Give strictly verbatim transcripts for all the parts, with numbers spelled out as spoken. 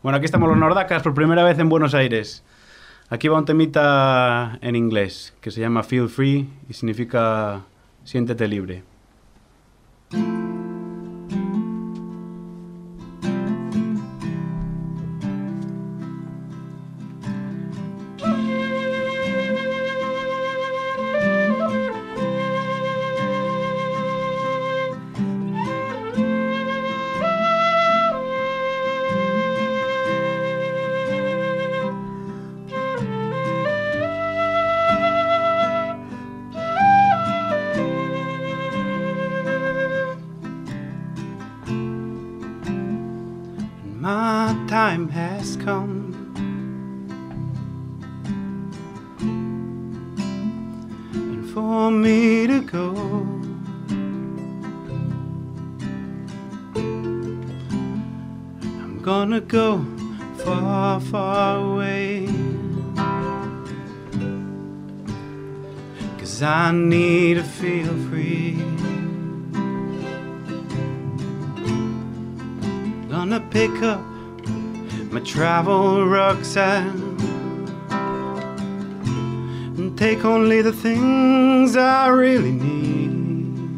Bueno, aquí estamos los Nordacas por primera vez en Buenos Aires. Aquí va un temita en inglés que se llama Feel Free y significa siéntete libre. My time has come, and for me to go, I'm gonna go far, far away, 'cause I need to feel free. Gonna pick up my travel rucksack and take only the things I really need.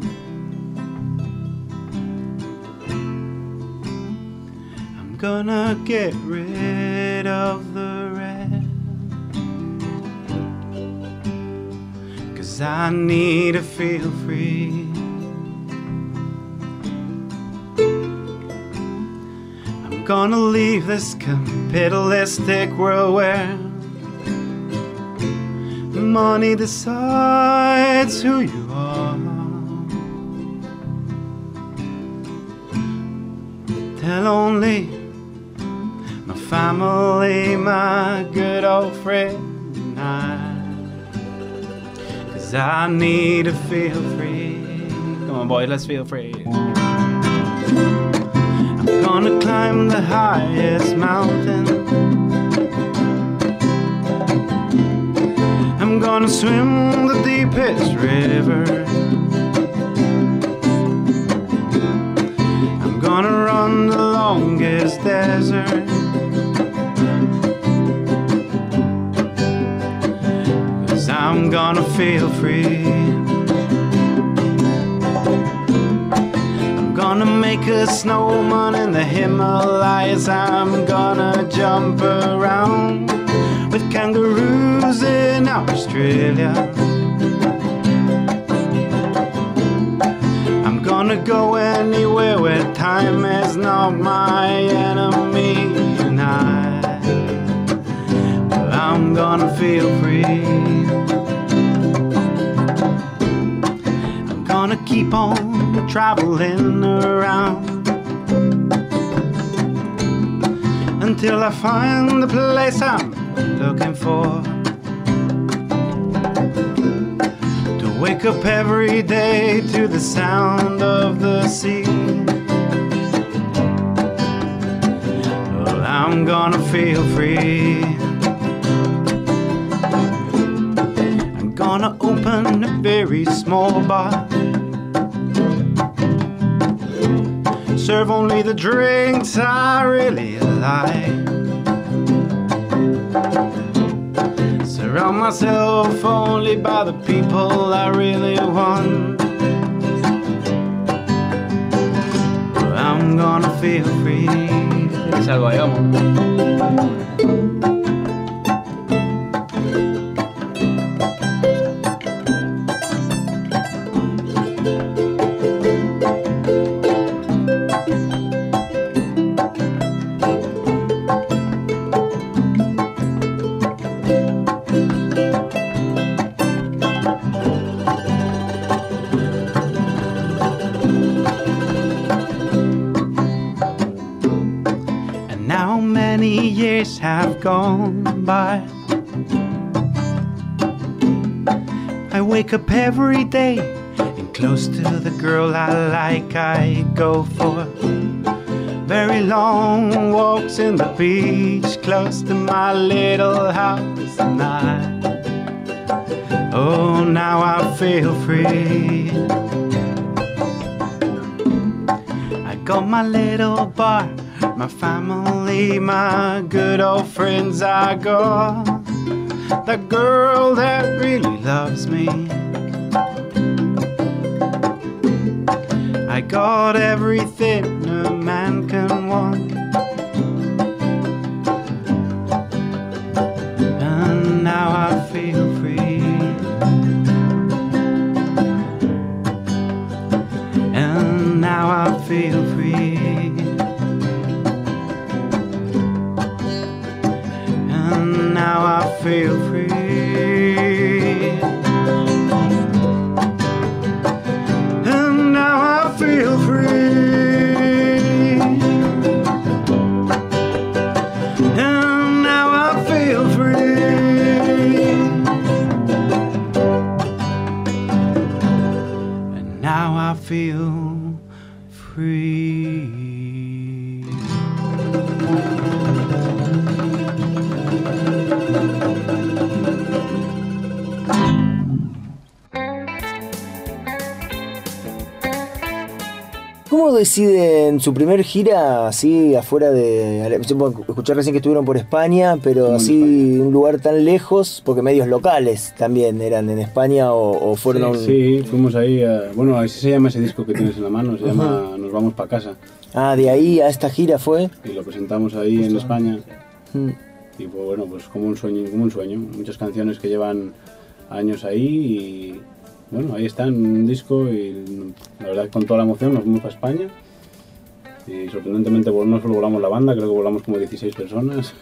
I'm gonna get rid of the rest, 'cause I need to feel free. Gonna leave this capitalistic world where money decides who you are. Tell only my family, my good old friend and I, 'cause I need to feel free. Come on boys, let's feel free. I'm gonna climb the highest mountain, I'm gonna swim the deepest river, I'm gonna run the longest desert, 'cause I'm gonna feel free. Gonna make a snowman in the Himalayas, I'm gonna jump around with kangaroos in Australia, I'm gonna go anywhere where time is not my enemy, and I, well, I'm gonna feel free. I'm gonna keep on traveling around until I find the place I'm looking for, to wake up every day to the sound of the sea. Well, I'm gonna feel free. I'm gonna open a very small bar, serve only the drinks I really like, surround myself only by the people I really want. Well, I'm gonna feel free. Es algo ahí, vamos. Now many years have gone by, I wake up every day and close to the girl I like I go for very long walks in the beach close to my little house, and I, oh, now I feel free. I got my little bar my family, my good old friends. I got the girl that really loves me. I got everything a man can want, and now I feel free. And now I feel free. And now I feel free. And now I feel free. And now I feel free. And now I feel free. ¿Cómo deciden su primer gira así afuera de... Escuché recién que estuvieron por España, pero Como así España. un lugar tan lejos, porque medios locales también eran en España o, o fueron... a un... Sí, sí, fuimos ahí, a, bueno, así se llama ese disco que tienes en la mano, se llama uh-huh. Nos vamos pa' casa. Ah, de ahí a esta gira fue. Y lo presentamos ahí en España. Hmm. Y pues bueno, pues como un sueño, como un sueño. Muchas canciones que llevan años ahí y bueno, ahí está en un disco y la verdad con toda la emoción nos fuimos a España. Y sorprendentemente pues, no solo volamos la banda, creo que volamos como dieciséis personas.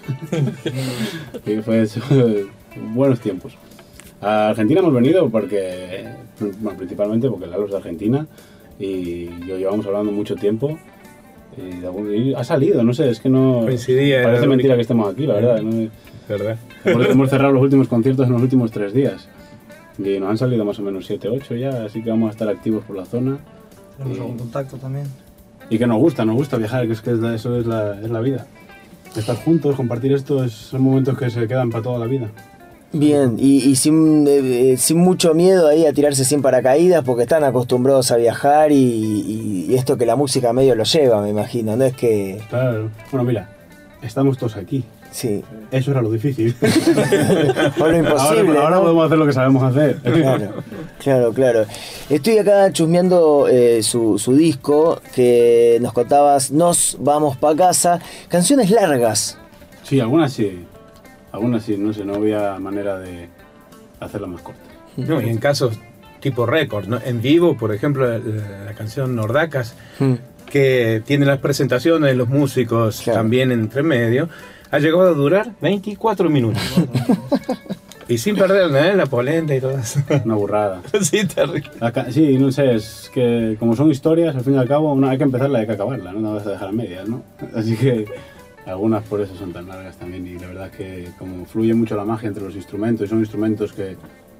Y fue eso, buenos tiempos. A Argentina hemos venido porque, bueno, principalmente porque Lalo es de Argentina y yo llevamos hablando mucho tiempo. Y, y ha salido, no sé, es que no... Coincidía. Parece mentira que estemos aquí, la verdad. ¿no? ¿Verdad? Hemos cerrado los últimos conciertos en los últimos tres días. Y nos han salido más o menos siete, ocho ya, así que vamos a estar activos por la zona. Tenemos y, algún contacto también. Y que nos gusta, nos gusta viajar, que es que es la, eso es la, es la vida. Estar juntos, compartir esto, es, son momentos que se quedan para toda la vida. Bien, y, y sin, eh, sin mucho miedo ahí a tirarse sin paracaídas, porque están acostumbrados a viajar y, y, y esto que la música medio lo lleva, me imagino, no es que... Claro, bueno mira, estamos todos aquí. Sí. Eso era lo difícil. O lo imposible. Ahora, ahora ¿no? podemos hacer lo que sabemos hacer. Claro, claro, claro. Estoy acá chusmeando eh, su, su disco, que nos contabas, Nos vamos pa' casa, canciones largas. Sí, algunas sí. Algunas sí, no sé, no había manera de hacerla más corta. No, y en casos tipo récord, ¿no? En vivo, por ejemplo, la, la canción Nordacas, Hmm. que tiene las presentaciones de los músicos Claro. también entre medio, ha llegado a durar veinticuatro minutos. Y sin perder ¿eh? la polenta y todo eso. Una burrada. Sí, terrible. Acá, sí, no sé, es que como son historias, al fin y al cabo, una hay que empezarla y hay que acabarla, no la vas a dejar a medias, ¿no? Así que algunas por eso son tan largas también y la verdad es que como fluye mucho la magia entre los instrumentos, y son instrumentos que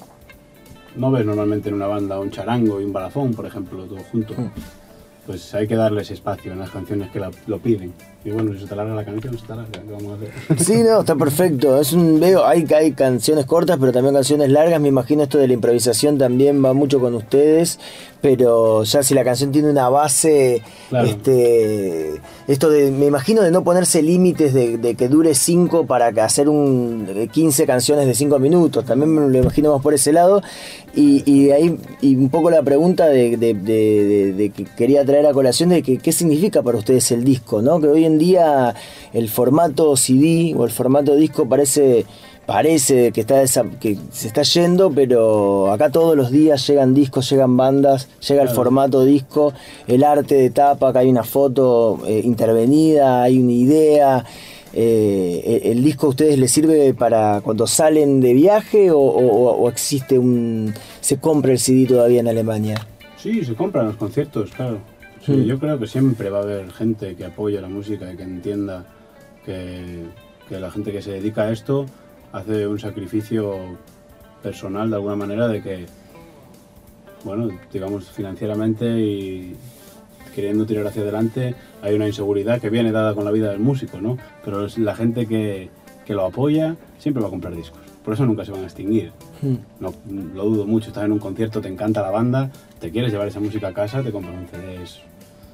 no ves normalmente en una banda, un charango y un balafón, por ejemplo, todo junto. Pues hay que darles espacio en las canciones que la, lo piden. Y bueno, si se te larga la canción, se te larga, ¿qué vamos a hacer? Sí, no, está perfecto. Es un veo, hay, hay canciones cortas, pero también canciones largas. Me imagino esto de la improvisación también va mucho con ustedes. Pero ya si la canción tiene una base, Claro. este, esto de, me imagino de no ponerse límites de, de que dure cinco para hacer un quince canciones de cinco minutos. También me lo imagino más por ese lado. Y, y de ahí y un poco la pregunta de, de, de, de, de que quería traer a colación de que qué significa para ustedes el disco, ¿no? Que hoy en día el formato C D o el formato disco parece parece que está desa, que se está yendo, pero acá todos los días llegan discos, llegan bandas, llega el Claro. formato disco, el arte de tapa, que hay una foto eh, intervenida, hay una idea. Eh, ¿El, el disco a ustedes les sirve para cuando salen de viaje o, o, o existe un... se compra el C D todavía en Alemania? Sí, se compran los conciertos, claro. Sí, Mm. Yo creo que siempre va a haber gente que apoye la música y que entienda que, que la gente que se dedica a esto hace un sacrificio personal de alguna manera de que, bueno, digamos financieramente y queriendo tirar hacia adelante hay una inseguridad que viene dada con la vida del músico, ¿no? Pero es la gente que, que lo apoya siempre va a comprar discos. Por eso nunca se van a extinguir. Mm. No, lo dudo mucho. Estás en un concierto, te encanta la banda, te quieres llevar esa música a casa, te compras un C D. Es,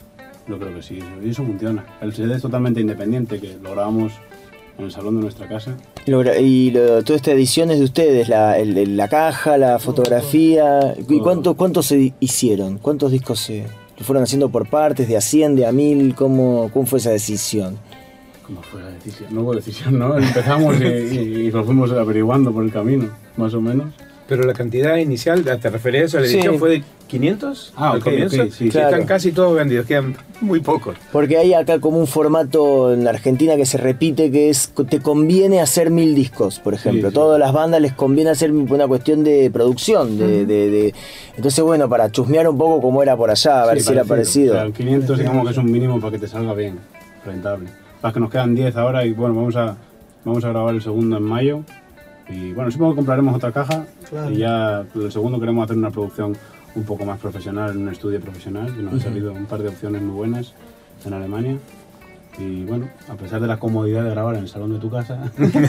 Yo creo que sí, y eso funciona. El C D es totalmente independiente, que lo grabamos en el salón de nuestra casa. Y, lo, y lo, toda esta edición es de ustedes, la, el, el, la caja, la fotografía. ¿Y cuántos cuántos se hicieron? ¿Cuántos discos se fueron haciendo por partes, de a cien, de a mil? ¿Cómo, cómo fue esa decisión? ¿Cómo fue la decisión? No hubo decisión, ¿no? Empezamos y, y, y lo fuimos averiguando por el camino, más o menos. Pero la cantidad inicial, ¿te refieres a eso? ¿La edición sí. fue de quinientos ah, al okay, comienzo? Okay, sí, claro. Están casi todos vendidos, quedan muy pocos. Porque hay acá como un formato en Argentina que se repite, que es, te conviene hacer mil discos, por ejemplo. Sí, sí. Todas las bandas les conviene hacer una cuestión de producción. De, uh-huh. de, de... Entonces, bueno, para chusmear un poco cómo era por allá, a ver sí, si parecido. Era parecido. O sea, el quinientos digamos que es un mínimo para que te salga bien, rentable. Para que nos quedan diez ahora y bueno, vamos a, vamos a grabar el segundo en mayo. Y bueno, supongo que compraremos otra caja claro. y ya el segundo queremos hacer una producción un poco más profesional, en un estudio profesional, que nos uh-huh. han salido un par de opciones muy buenas en Alemania. Y bueno, a pesar de la comodidad de grabar en el salón de tu casa,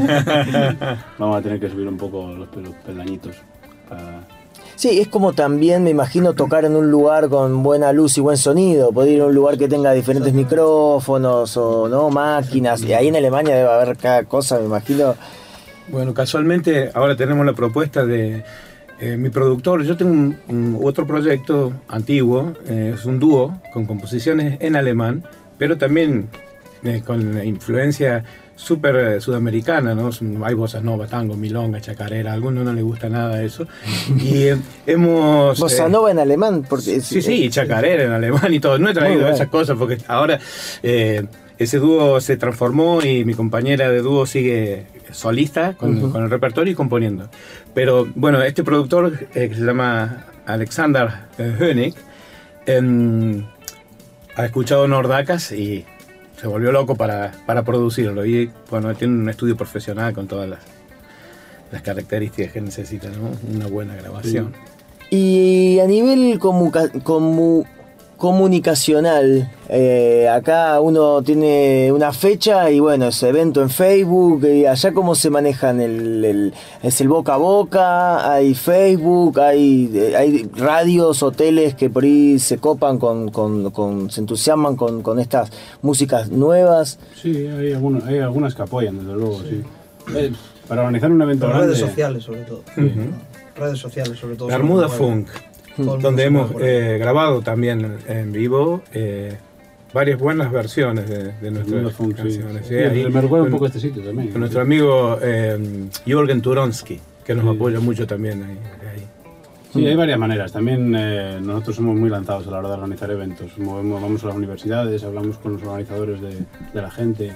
vamos a tener que subir un poco los, los peldañitos. Para... Sí, es como también, me imagino, tocar en un lugar con buena luz y buen sonido. Poder ir a un lugar que tenga diferentes micrófonos o no máquinas. Y ahí en Alemania debe haber cada cosa, me imagino. Bueno, casualmente ahora tenemos la propuesta de eh, mi productor. Yo tengo un, un, otro proyecto antiguo, eh, es un dúo con composiciones en alemán, pero también eh, con la influencia súper eh, sudamericana, ¿no? Hay bossa nova, tango, milonga, chacarera, a algunos no les gusta nada eso. Y eh, hemos... ¿Bossa eh, nova en alemán? Porque sí, sí, y chacarera en alemán y todo. No he traído esas cosas porque ahora... Eh, ese dúo se transformó y mi compañera de dúo sigue solista con, uh-huh. con el repertorio y componiendo. Pero bueno, este productor eh, que se llama Alexander Hönig eh, ha escuchado Nordacas y se volvió loco para, para producirlo. Y bueno, tiene un estudio profesional con todas las, las características que necesita, ¿no? Una buena grabación. Sí. Y a nivel como... como comunicacional, eh, acá uno tiene una fecha y bueno, ese evento en Facebook, y allá cómo se manejan el, el es el boca a boca, hay Facebook, hay, hay radios, hoteles que por ahí se copan con, con, con se entusiasman con, con estas músicas nuevas. Sí, hay algunas, hay algunas que apoyan, desde luego, sí. sí. Eh, para organizar un evento grande. Redes sociales sobre todo. Uh-huh. Redes sociales sobre todo. Bermuda Funk. Donde hemos eh, grabado también en vivo eh, varias buenas versiones de, de nuestras funk, canciones. Sí, sí. Sí, ahí, me recuerda un poco este sitio también. Con nuestro amigo eh, Jürgen Turonsky, que nos sí. apoya mucho también ahí. ahí. Sí, hay varias maneras. También eh, nosotros somos muy lanzados a la hora de organizar eventos. Movemos, vamos a las universidades, hablamos con los organizadores de, de la gente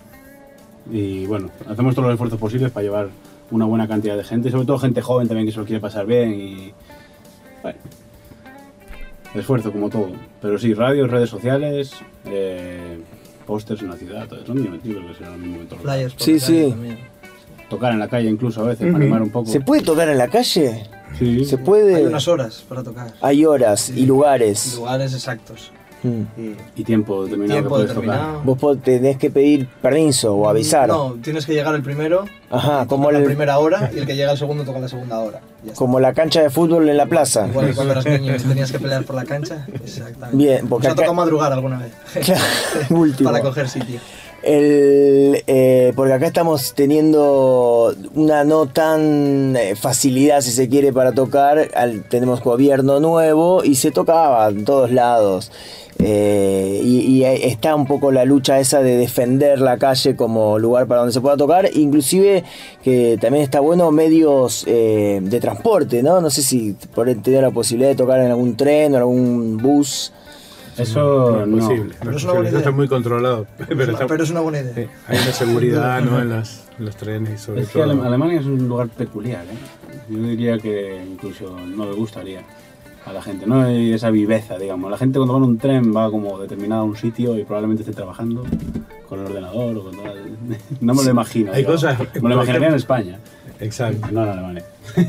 y bueno, hacemos todos los esfuerzos posibles para llevar una buena cantidad de gente, sobre todo gente joven también que se lo quiere pasar bien y... Bueno, esfuerzo como todo, pero sí, radios, redes sociales, eh, pósters en la ciudad, todo eso es divertido, creo que será lo mismo en todos los Flyers. Sí, sí. También. Tocar en la calle incluso a veces, uh-huh. para animar un poco. ¿Se puede tocar en la calle? Sí. ¿Se puede? Hay unas horas para tocar. Hay horas sí. y lugares. Y lugares exactos. Y, y tiempo determinado. Y tiempo que determinado. Vos tenés que pedir permiso o avisar. No, tienes que llegar el primero. Ajá, como la el... primera hora y el que llega el segundo toca la segunda hora. Como la cancha de fútbol en la plaza. Igual que cuando eras niño y tenías que pelear por la cancha. Exactamente. Bien, porque nos acá... ha tocado madrugar alguna vez. Claro, último. Para coger sitio. El, eh, porque acá estamos teniendo una no tan eh, facilidad, si se quiere, para tocar. Al, tenemos gobierno nuevo y se tocaba en todos lados. Eh, y, y está un poco la lucha esa de defender la calle como lugar para donde se pueda tocar, inclusive que también está bueno medios eh, de transporte, ¿no? No sé si por tener la posibilidad de tocar en algún tren o algún bus. Eso no es no. posible. Pero no es una buena idea. Está muy controlado. Pero, pero, está, pero es una buena idea. Sí, hay una seguridad, ¿no? En, las, en los trenes y sobre es todo. Que Alemania es un lugar peculiar, ¿eh? Yo diría que incluso no le gustaría a la gente, no hay esa viveza, digamos. La gente cuando va en un tren va como determinada a un sitio y probablemente esté trabajando con el ordenador o con todo. No me lo imagino. Hay digamos. cosas. Me lo imaginaría en España. Exacto. No en Alemania.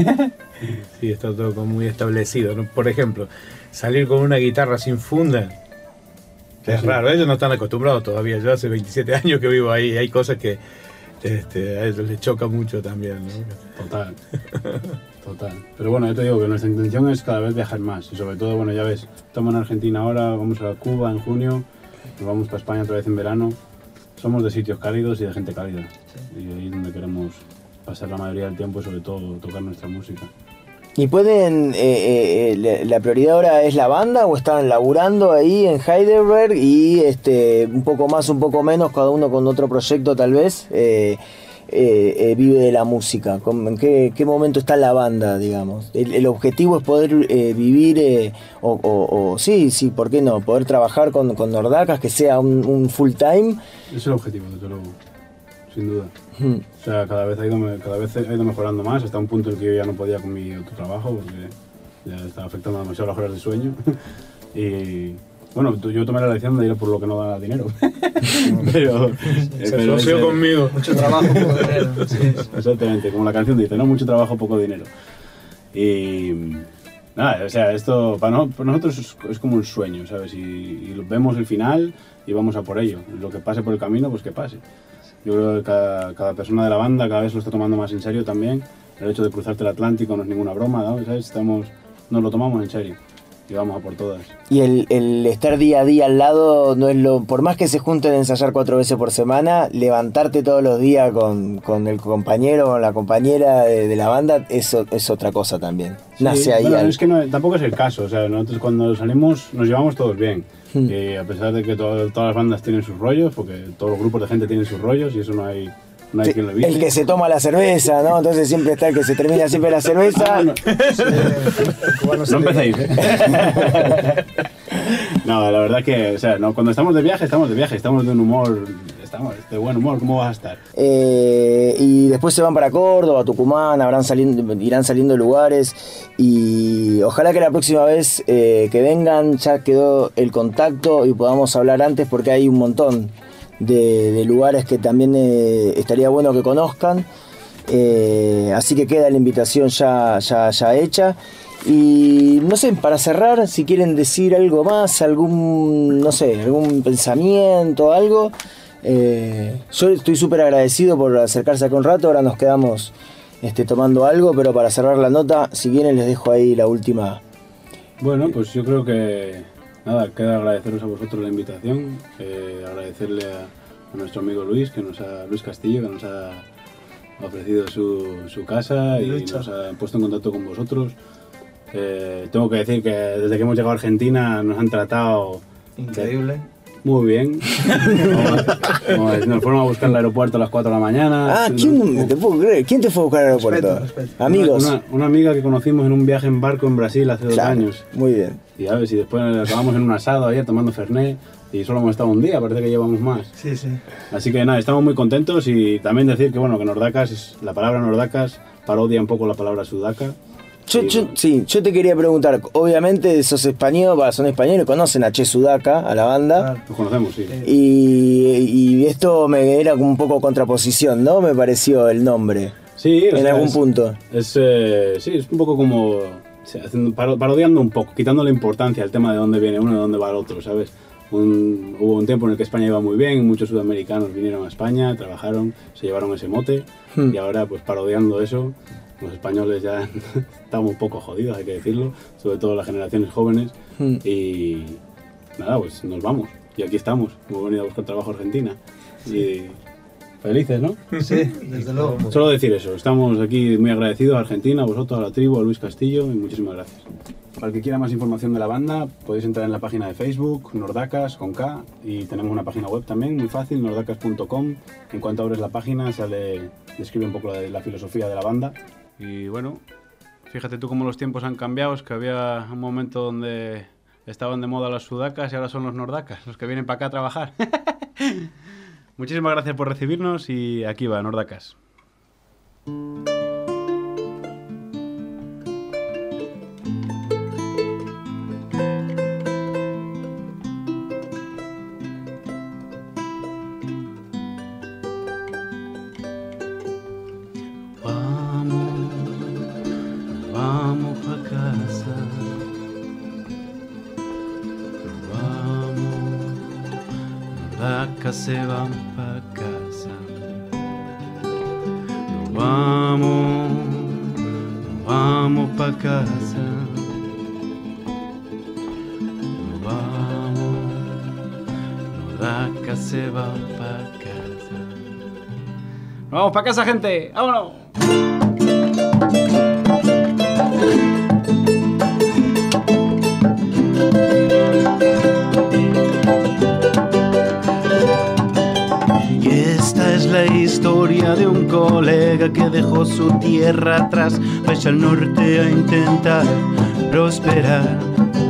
Sí, está todo como muy establecido, ¿no? Por ejemplo, salir con una guitarra sin funda es sí. raro. Ellos no están acostumbrados todavía. Yo hace veintisiete años que vivo ahí. Hay cosas que este, a ellos les choca mucho también, ¿no? Total. Total. Pero bueno, yo te digo que nuestra intención es cada vez viajar más. Y sobre todo, bueno, ya ves, estamos en Argentina ahora, vamos a Cuba en junio. nos vamos para España otra vez en verano. Somos de sitios cálidos y de gente cálida. Sí. Y ahí es donde queremos pasar la mayoría del tiempo y sobre todo tocar nuestra música. ¿Y pueden, eh, eh, la prioridad ahora es la banda o están laburando ahí en Heidelberg y este un poco más, un poco menos, cada uno con otro proyecto tal vez, eh, eh, eh, vive de la música? ¿En qué, qué momento está la banda, digamos? El, el objetivo es poder eh, vivir, eh, o, o, o sí, sí, ¿por qué no? Poder trabajar con, con Nordacas, que sea un, un full time. Es el objetivo, desde luego, sin duda. Hmm. O sea, cada vez, ha ido, cada vez ha ido mejorando más, hasta un punto en el que yo ya no podía con mi otro trabajo, porque ya estaba afectando demasiado las horas de sueño. Y bueno, yo tomé la decisión de ir por lo que no da dinero. pero, Se pero asoció ese, conmigo. Mucho trabajo, poco dinero. Sí. Exactamente, como la canción dice, ¿no? Mucho trabajo, poco dinero. Y nada, o sea, esto para, no, para nosotros es, es como un sueño, ¿sabes? Y, y vemos el final y vamos a por ello. Lo que pase por el camino, pues que pase. Yo creo que cada, cada persona de la banda cada vez lo está tomando más en serio también. El hecho de cruzarte el Atlántico no es ninguna broma, ¿no? ¿Sabes? Estamos, nos lo tomamos en serio y vamos a por todas. Y el, el estar día a día al lado no es lo, por más que se junten a ensayar cuatro veces por semana, levantarte todos los días con, con el compañero o la compañera de, de la banda es, es otra cosa también. Sí, nace ahí. Bueno, al... es que no, tampoco es el caso, o sea, nosotros cuando salimos nos llevamos todos bien. Hmm. Y a pesar de que todo, todas las bandas tienen sus rollos, porque todos los grupos de gente tienen sus rollos y eso no hay, no hay sí, quien lo evite. El que se toma la cerveza, ¿no? Entonces siempre está el que se termina siempre la cerveza. no, no, no empecéis, ¿eh? No, la verdad que, o sea, no, cuando estamos de viaje, estamos de viaje, estamos de un humor, estamos de buen humor, ¿cómo vas a estar? Eh, y después se van para Córdoba, Tucumán, habrán saliendo, irán saliendo lugares y ojalá que la próxima vez eh, que vengan ya quedó el contacto y podamos hablar antes porque hay un montón de, de lugares que también eh, estaría bueno que conozcan. Eh, así que queda la invitación ya, ya, ya hecha. Y no sé, para cerrar, si quieren decir algo más, algún, no sé, algún pensamiento, algo. Eh, yo estoy súper agradecido por acercarse acá un rato, ahora nos quedamos este, tomando algo, pero para cerrar la nota, si quieren les dejo ahí la última. Bueno, pues yo creo que nada, queda agradeceros a vosotros la invitación, eh, agradecerle a, a nuestro amigo Luis, que nos ha, Luis Castillo, que nos ha ofrecido su, su casa y Lucha. Nos ha puesto en contacto con vosotros. Eh, tengo que decir que desde que hemos llegado a Argentina nos han tratado increíble. Muy bien. Como, como nos fueron a buscar al aeropuerto a las cuatro de la mañana. Ah, ¿quién te puedo creer? ¿Quién te fue a buscar al aeropuerto? Respeto, respeto. Amigos. Una, una amiga que conocimos en un viaje en barco en Brasil hace dos claro, años. Muy bien. Y a ver si después acabamos en un asado ayer tomando Fernet y solo hemos estado un día, parece que llevamos más. Sí, sí. Así que nada, estamos muy contentos y también decir que bueno, que Nordacas, es, la palabra Nordacas parodia un poco la palabra Sudaca. Yo, Sí, yo, no. sí, yo te quería preguntar, obviamente sos español, bah, son españoles, conocen a Che Sudaca, a la banda, Claro. Nos conocemos, sí. y, y esto me era como un poco contraposición, ¿no? Me pareció el nombre, Sí, o en sea, algún es, punto. Es, eh, sí, es un poco como o sea, haciendo- paro- parodiando un poco, quitando la importancia al tema de dónde viene uno y dónde va el otro, ¿sabes? Un- hubo un tiempo en el que España iba muy bien, muchos sudamericanos vinieron a España, trabajaron, se llevaron ese mote Hmm. y ahora pues parodiando eso, los españoles ya estamos un poco jodidos, hay que decirlo, sobre todo las generaciones jóvenes Hmm. y nada, pues nos vamos y aquí estamos, hemos venido a buscar trabajo a Argentina y felices, ¿no? Sí, desde luego. Solo decir eso, estamos aquí muy agradecidos a Argentina, a vosotros, a la tribu, a Luis Castillo y muchísimas gracias. Para el que quiera más información de la banda, podéis entrar en la página de Facebook, Nordacas con K, y tenemos una página web también, muy fácil, nordacas punto com. En cuanto abres la página, sale, describe un poco la, la filosofía de la banda. Y bueno, fíjate tú cómo los tiempos han cambiado, es que había un momento donde estaban de moda las sudacas y ahora son los nordacas, los que vienen para acá a trabajar. Muchísimas gracias por recibirnos y aquí va, Nordacas. Vamos, vamos pa' casa. Vamos, Nordacas se van pa' casa. Nos vamos, nos vamos pa' casa. Nos vamos, se va pa' casa. ¡Vamos pa' casa, gente! ¡Vámonos! Y esta es la historia de un colega que dejó su tierra atrás para irse al norte a intentar prosperar.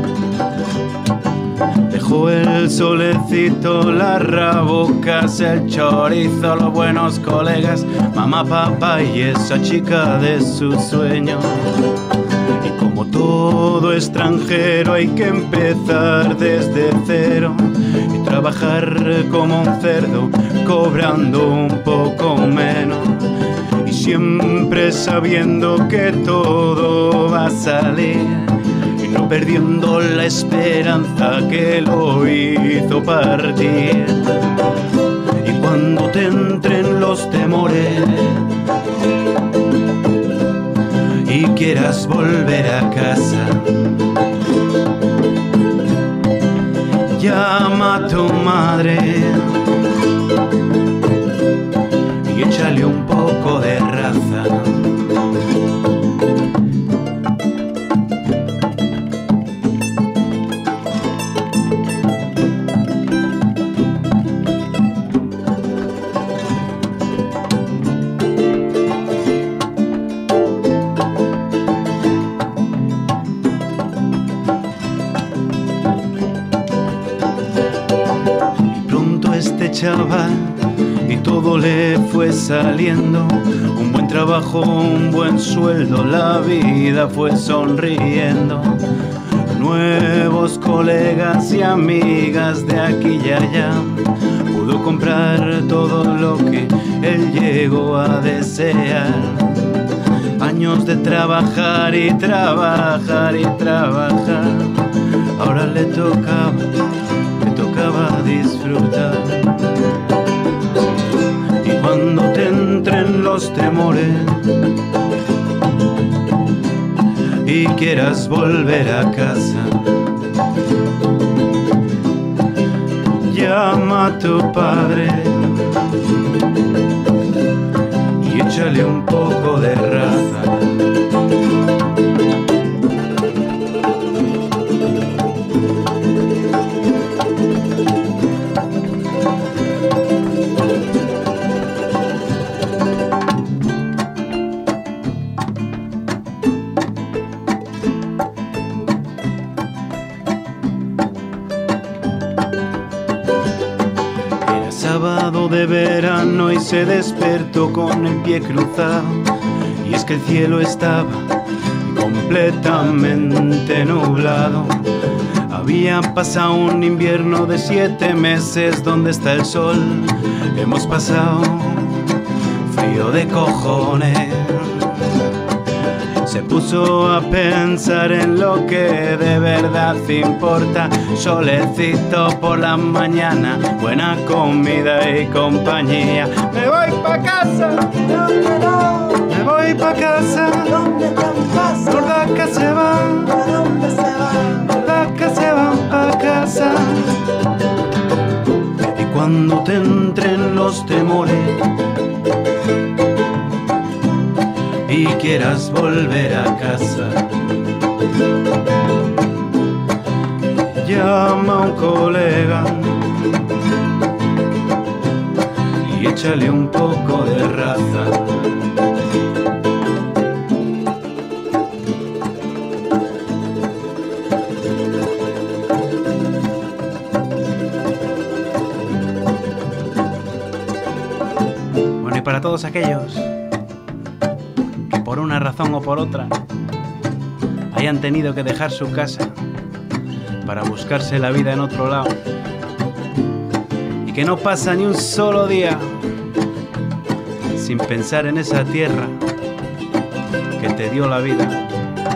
Dejó el solecito, las rabocas, el chorizo, los buenos colegas, mamá, papá y esa chica de sus sueños. Y como todo extranjero hay que empezar desde cero y trabajar como un cerdo, cobrando un poco menos. Y siempre sabiendo que todo va a salir, no perdiendo la esperanza que lo hizo partir. Y cuando te entren los temores y quieras volver a casa, llama a tu madre y échale un poco de raza. Chaval, y todo le fue saliendo, un buen trabajo, un buen sueldo, la vida fue sonriendo, nuevos colegas y amigas de aquí y allá, pudo comprar todo lo que él llegó a desear. Años de trabajar y trabajar y trabajar, ahora le tocaba, le tocaba disfrutar. Y cuando te entren los temores y quieras volver a casa, llama a tu padre y échale un poco de raza. De verano y se despertó con el pie cruzado, y es que el cielo estaba completamente nublado. Había pasado un invierno de siete meses donde está el sol, hemos pasado frío de cojones. Se puso a pensar en lo que de verdad importa, solecito por la mañana, buena comida y compañía. Me voy pa' casa, ¿Dónde no? me voy pa' casa, ¿Dónde están casa? Gordaca se van, ¿A dónde se van? Gordaca se van pa' casa. Y cuando te entren los temores y quieras volver a casa, llama a un colega y échale un poco de raza. Bueno, y para todos aquellos que por una razón o por otra hayan tenido que dejar su casa para buscarse la vida en otro lado, y que no pasa ni un solo día sin pensar en esa tierra que te dio la vida,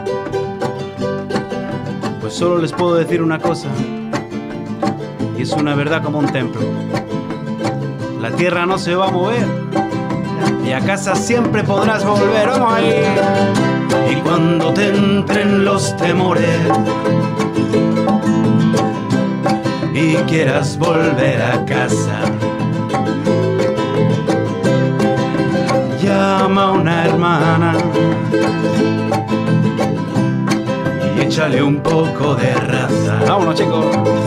pues solo les puedo decir una cosa, y es una verdad como un templo: la tierra no se va a mover y a casa siempre podrás volver. ¡Vamos ahí! Y cuando te entren los temores y quieras volver a casa. Llama a una hermana y échale un poco de raza. Vámonos, chicos.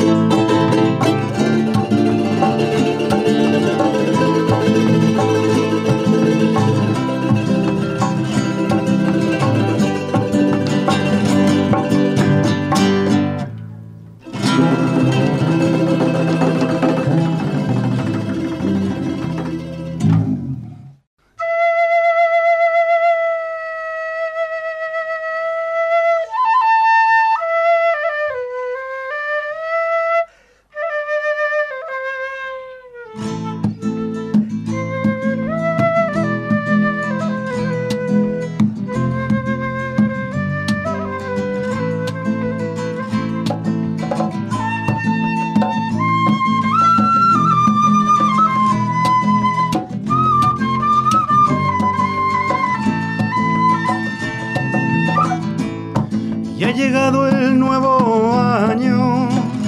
Ya ha llegado el nuevo año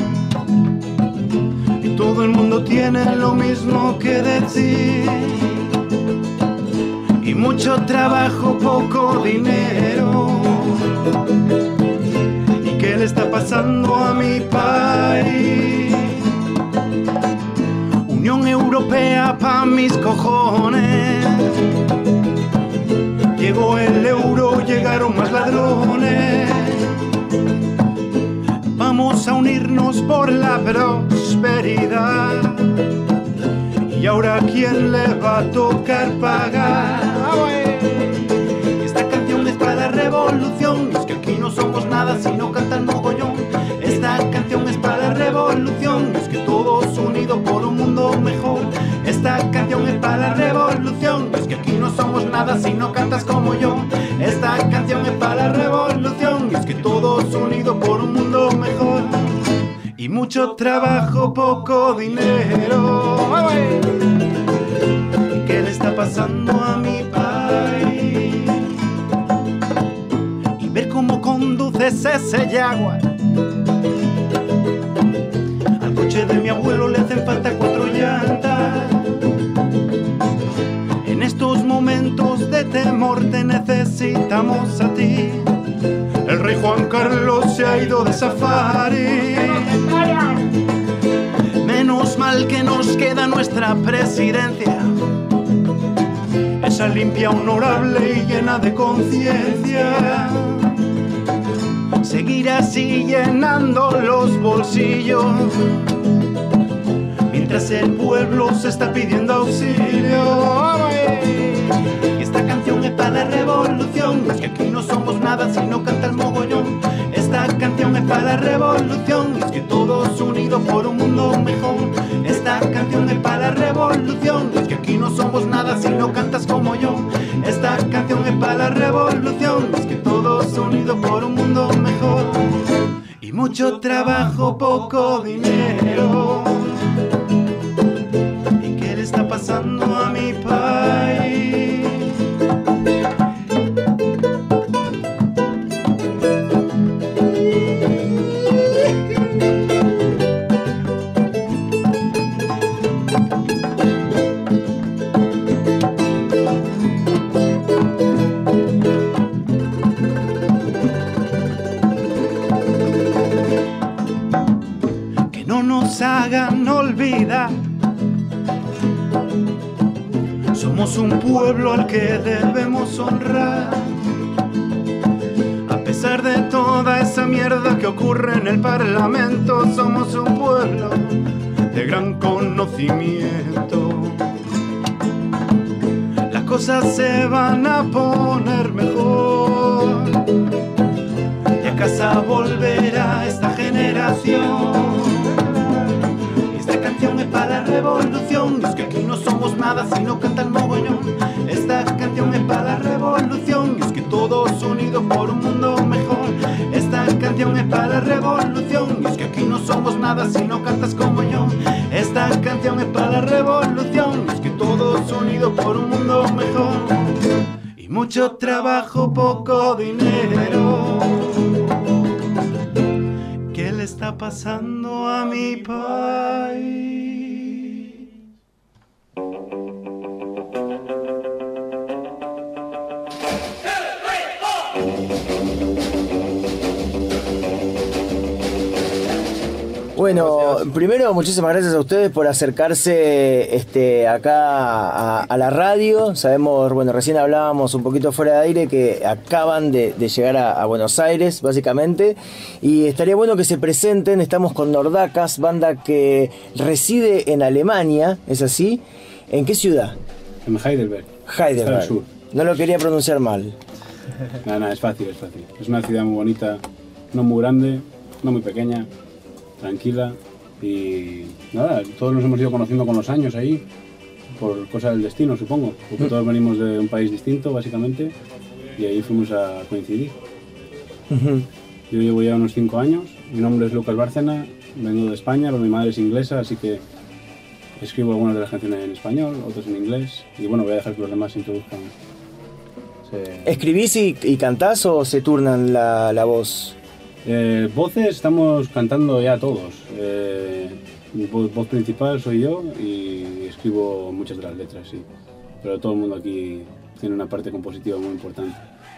y todo el mundo tiene lo mismo que decir. Y mucho trabajo, poco dinero. ¿Y qué le está pasando a mi país? Unión Europea pa' mis cojones. Llegó el euro, llegaron más ladrones. Vamos a unirnos por la prosperidad. Y ahora, ¿a quién le va a tocar pagar? Esta canción es para la revolución. Es que aquí no somos nada si no cantan mogollón. Esta canción es para la revolución. Es que todos unidos por un mundo mejor. Esta canción es para la revolución. Es que aquí no somos nada si no cantas como yo. Esta canción es para la revolución. Es que todos unidos por un mundo mejor. Y mucho trabajo, poco dinero. ¿Y qué le está pasando a mi país? Y ver cómo conduces ese Jaguar. Al coche de mi abuelo le hacen falta cuatro llantas. En estos momentos de temor te necesitamos a ti. El rey Juan Carlos se ha ido de safari. Menos mal que nos queda nuestra presidencia, esa limpia, honorable y llena de conciencia. Seguir así llenando los bolsillos mientras el pueblo se está pidiendo auxilio. Y esta canción es para la revolución. Es que aquí no somos nada si no canta el mogollón. Esta canción es para la revolución. Es que todos unidos por un mundo mejor. Esta canción es para la revolución. Es que aquí no somos nada si no cantas como yo. Esta canción es para la revolución. Es que todos unidos por un mundo mejor. Y mucho trabajo, poco dinero. ¿Y qué le está pasando a mi país? Hagan olvidar, somos un pueblo al que debemos honrar. A pesar de toda esa mierda que ocurre en el Parlamento, somos un pueblo de gran conocimiento. Las cosas se van a poner mejor y a casa volverá esta generación. Es para la revolución. Es que aquí no somos nada si no cantan mogollón. Esta canción es para la revolución. Es que todos unidos por un mundo mejor. Esta canción es para la revolución. Es que aquí no somos nada si no cantas como yo. Esta canción es para la revolución. Es que todos unidos por un mundo mejor. Y mucho trabajo, poco dinero. ¿Qué le está pasando a mi país. Bueno, primero muchísimas gracias a ustedes por acercarse este, acá a, a la radio. Sabemos, bueno, recién hablábamos un poquito fuera de aire que acaban de, de llegar a, a Buenos Aires, básicamente. Y estaría bueno que se presenten. Estamos con Nordacas, banda que reside en Alemania, ¿es así? ¿En qué ciudad? En Heidelberg. Heidelberg. Está al sur. No lo quería pronunciar mal. Nada, nada, es fácil, es fácil. Es una ciudad muy bonita, no muy grande, no muy pequeña. Tranquila y nada, todos nos hemos ido conociendo con los años ahí, por cosa del destino supongo, porque todos venimos de un país distinto básicamente y ahí fuimos a coincidir. Uh-huh. Yo llevo ya unos cinco años, mi nombre es Lucas Bárcena, vengo de España, pero mi madre es inglesa, así que escribo algunas de las canciones en español, otras en inglés y bueno, voy a dejar que los demás se introduzcan. Se... ¿Escribís y, y cantás o se turnan la, la voz? Eh, voces estamos cantando ya todos. Eh, mi voz, voz principal soy yo y escribo muchas de las letras, sí. Pero todo el mundo aquí tiene una parte compositiva muy importante.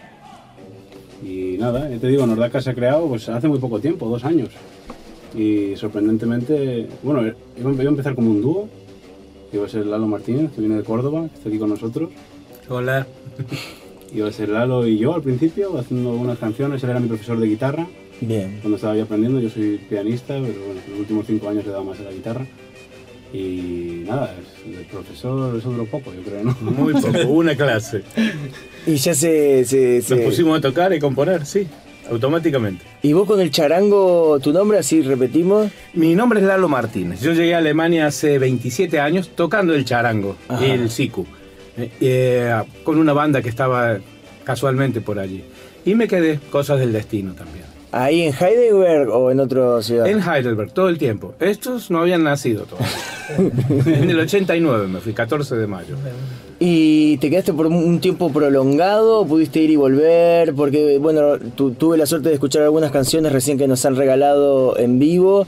Y nada, ya te digo, Nordacas se ha creado pues, hace muy poco tiempo, dos años. Y sorprendentemente, bueno, iba a empezar como un dúo. Iba a ser Lalo Martínez, que viene de Córdoba, que está aquí con nosotros. Hola. Iba a ser Lalo y yo al principio, haciendo algunas canciones. Él era mi profesor de guitarra. Bien. Cuando estaba yo aprendiendo, yo soy pianista, pero bueno, en los últimos cinco años he dado más a la guitarra. Y nada, el profesor eso duró poco, yo creo, ¿no? Muy poco, una clase. Y ya se, se, se... Nos pusimos a tocar y componer, sí, automáticamente. ¿Y vos con el charango, tu nombre, así repetimos? Mi nombre es Lalo Martínez. Yo llegué a Alemania hace veintisiete años tocando el charango, Ajá. el siku, eh, eh, con una banda que estaba casualmente por allí. Y me quedé, cosas del destino también. ¿Ahí en Heidelberg o en otra ciudad? En Heidelberg, todo el tiempo. Estos no habían nacido todavía. En el ochenta y nueve me fui, catorce de mayo. ¿Y te quedaste por un tiempo prolongado? ¿Pudiste ir y volver? Porque, bueno, tu, tuve la suerte de escuchar algunas canciones recién que nos han regalado en vivo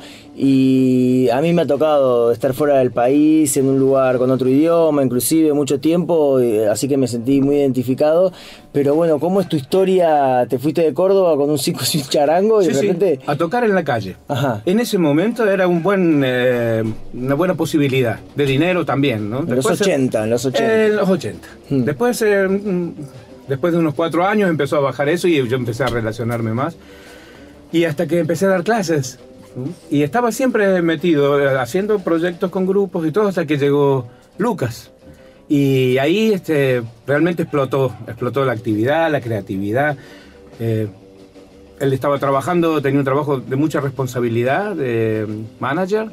y a mí me ha tocado estar fuera del país, en un lugar con otro idioma, inclusive mucho tiempo, así que me sentí muy identificado. Pero bueno, ¿cómo es tu historia? ¿Te fuiste de Córdoba con un cinco y un charango y Sí, de repente...? sí, a tocar en la calle. Ajá. En ese momento era un buen, eh, una buena posibilidad, de dinero también, ¿no? En los ochenta, en los ochenta. Eh, en los ochenta. Hmm. Después, eh, después de unos cuatro años empezó a bajar eso y yo empecé a relacionarme más. Y hasta que empecé a dar clases. Y estaba siempre metido, eh, haciendo proyectos con grupos y todo, hasta que llegó Lucas. Y ahí este, realmente explotó, explotó la actividad, la creatividad. Eh, él estaba trabajando, tenía un trabajo de mucha responsabilidad, de manager,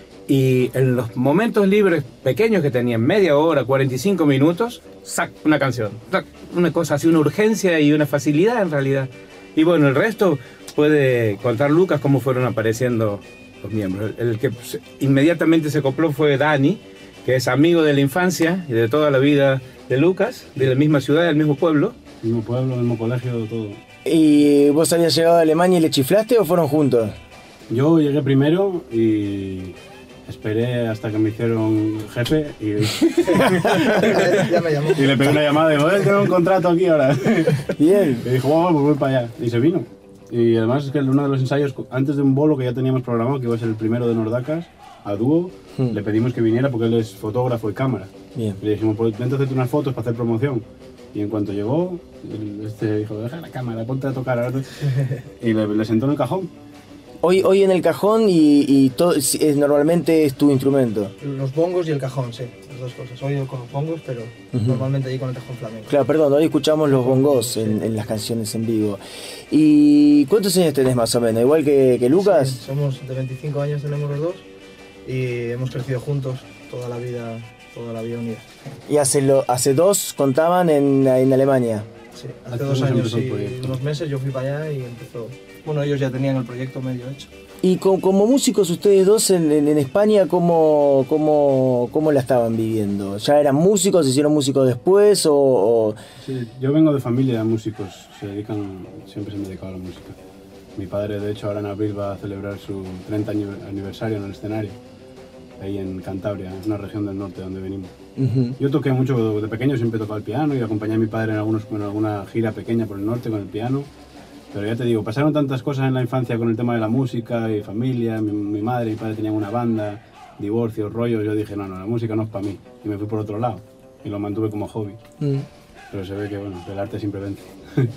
y en los momentos libres pequeños que tenía, media hora, cuarenta y cinco minutos, sac, una canción, sac, una cosa así, una urgencia y una facilidad en realidad. Y bueno, el resto puede contar Lucas cómo fueron apareciendo los miembros. El, el que se, inmediatamente se acopló fue Dani, que es amigo de la infancia y de toda la vida de Lucas, de la misma ciudad, del mismo pueblo. Mismo pueblo, mismo colegio, todo. ¿Y vos habías llegado a Alemania y le chiflaste o fueron juntos? Yo llegué primero y esperé hasta que me hicieron jefe y, Ya me llamó. y le pegué una llamada y digo, eh, tengo un contrato aquí ahora. Bien. Y dijo, vamos, pues voy para allá. Y se vino. Y además es que uno de los ensayos, antes de un bolo que ya teníamos programado, que iba a ser el primero de Nordacas, a dúo, Hmm. le pedimos que viniera porque él es fotógrafo y cámara. Bien. Y le dijimos, pues vente a hacerte unas fotos para hacer promoción. Y en cuanto llegó, el- este dijo, deja la cámara, ponte a tocar ahora. Y le, le sentó en el cajón. Hoy, hoy en el cajón y, y todo, es, normalmente es tu instrumento. Los bongos y el cajón, sí, las dos cosas. Hoy con los bongos, pero normalmente ahí con el cajón flamenco. Claro, perdón, hoy escuchamos los bongos en, en las canciones en vivo. ¿Y cuántos años tenés más o menos? ¿Igual que, que Lucas? Sí, somos de veinticinco años, tenemos los dos, y hemos crecido juntos toda la vida, toda la vida unida. Y hace, lo, hace dos contaban en, en Alemania. Sí, hace Hace dos dos años empezó el y proyecto. unos meses yo fui para allá y empezó. Bueno, ellos ya tenían el proyecto medio hecho. Y co- como músicos ustedes dos en, en, en España, ¿cómo, cómo, ¿cómo la estaban viviendo? ¿Ya eran músicos, se hicieron músicos después o...? o... Sí, yo vengo de familia de músicos, se dedican, siempre se han dedicado a la música. Mi padre, de hecho, ahora en abril va a celebrar su treinta aniversario en el escenario, ahí en Cantabria, es una región del norte donde venimos. Uh-huh. Yo toqué mucho, de pequeño siempre tocaba el piano y acompañé a mi padre en, algunos, en alguna gira pequeña por el norte con el piano. Pero ya te digo, pasaron tantas cosas en la infancia con el tema de la música y familia, mi, mi madre y mi padre tenían una banda, divorcios, rollos, yo dije, no, no, la música no es para mí, y me fui por otro lado, y lo mantuve como hobby. Uh-huh. Pero se ve que, bueno, el arte siempre vence.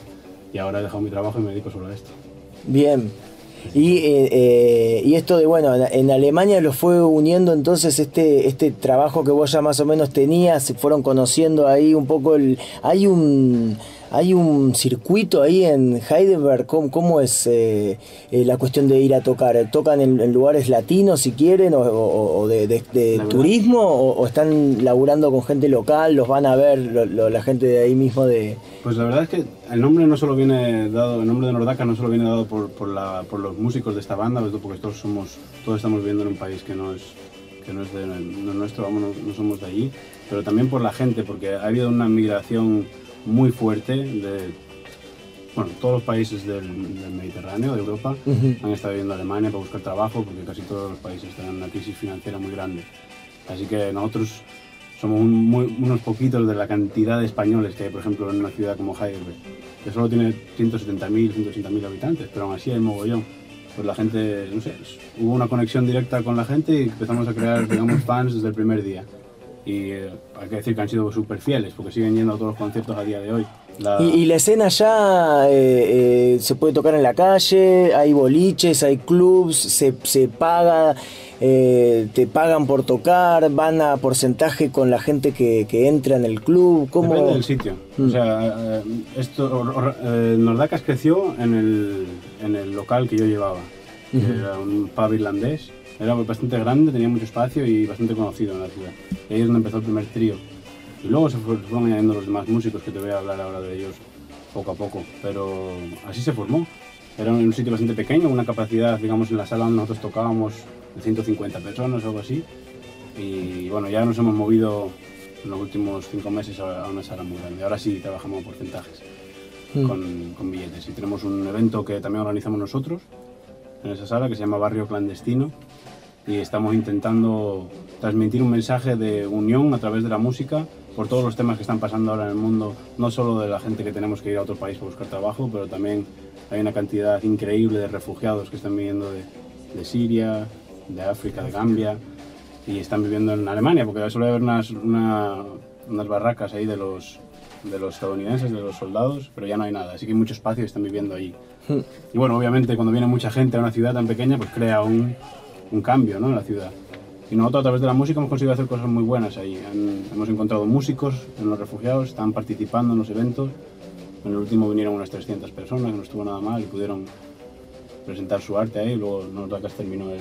Y ahora he dejado mi trabajo y me dedico solo a esto. Bien. Y, eh, eh, y esto de, bueno, en Alemania lo fue uniendo entonces este, este trabajo que vos ya más o menos tenías, se fueron conociendo ahí un poco el... Hay un, hay un circuito ahí en Heidelberg, ¿cómo, cómo es eh, eh, la cuestión de ir a tocar? ¿Tocan en, en lugares latinos si quieren o, o, o de, de, de turismo o, o están laburando con gente local, los van a ver lo, lo, la gente de ahí mismo de...? Pues la verdad es que el nombre no solo viene dado, el nombre de Nordaca no solo viene dado por, por, la, por los músicos de esta banda, porque todos somos, todos estamos viviendo en un país que no es, que no es de, no nuestro, vamos, no, no somos de allí, pero también por la gente, porque ha habido una migración muy fuerte de, bueno, todos los países del, del Mediterráneo, de Europa, uh-huh. han estado viviendo a Alemania para buscar trabajo, porque casi todos los países están en una crisis financiera muy grande. Así que nosotros somos un, muy, unos poquitos de la cantidad de españoles que hay, por ejemplo, en una ciudad como Heidelberg, que solo tiene ciento setenta mil, ciento ochenta mil habitantes, pero aún así hay mogollón. Pues la gente, no sé, hubo una conexión directa con la gente y empezamos a crear, digamos, fans desde el primer día. Y eh, hay que decir que han sido súper fieles, porque siguen yendo a todos los conciertos a día de hoy. La... ¿Y, y la escena ya eh, eh, se puede tocar en la calle? ¿Hay boliches, hay clubs? ¿Se, se paga? Eh, ¿Te pagan por tocar? ¿Van a porcentaje con la gente que, que entra en el club? ¿Cómo? Depende del sitio. Mm. O sea, esto, eh, Nordacas creció en el, en el local que yo llevaba. Uh-huh. Que era un pub irlandés. Era bastante grande, tenía mucho espacio y bastante conocido en la ciudad. Y ahí es donde empezó el primer trío. Y luego se fueron añadiendo los demás músicos, que te voy a hablar ahora de ellos poco a poco. Pero así se formó. Era un sitio bastante pequeño, una capacidad, digamos, en la sala donde nosotros tocábamos de ciento cincuenta personas o algo así. Y bueno, ya nos hemos movido en los últimos cinco meses a una sala muy grande. Ahora sí trabajamos porcentajes mm. con, con billetes. Y tenemos un evento que también organizamos nosotros en esa sala, que se llama Barrio Clandestino. Y estamos intentando transmitir un mensaje de unión a través de la música por todos los temas que están pasando ahora en el mundo, no solo de la gente que tenemos que ir a otro país para buscar trabajo, pero también hay una cantidad increíble de refugiados que están viniendo de, de Siria, de África, de Gambia, y están viviendo en Alemania, porque suele haber unas, una, unas barracas ahí de los, de los estadounidenses, de los soldados, pero ya no hay nada, así que hay mucho espacio y están viviendo allí. Y bueno, obviamente cuando viene mucha gente a una ciudad tan pequeña, pues crea un... un cambio, ¿no?, en la ciudad. Y nosotros a través de la música hemos conseguido hacer cosas muy buenas ahí. Han, hemos encontrado músicos en los refugiados, están participando en los eventos. En el último vinieron unas trescientas personas, que no estuvo nada mal, y pudieron presentar su arte ahí. Y luego Nordacas terminó el,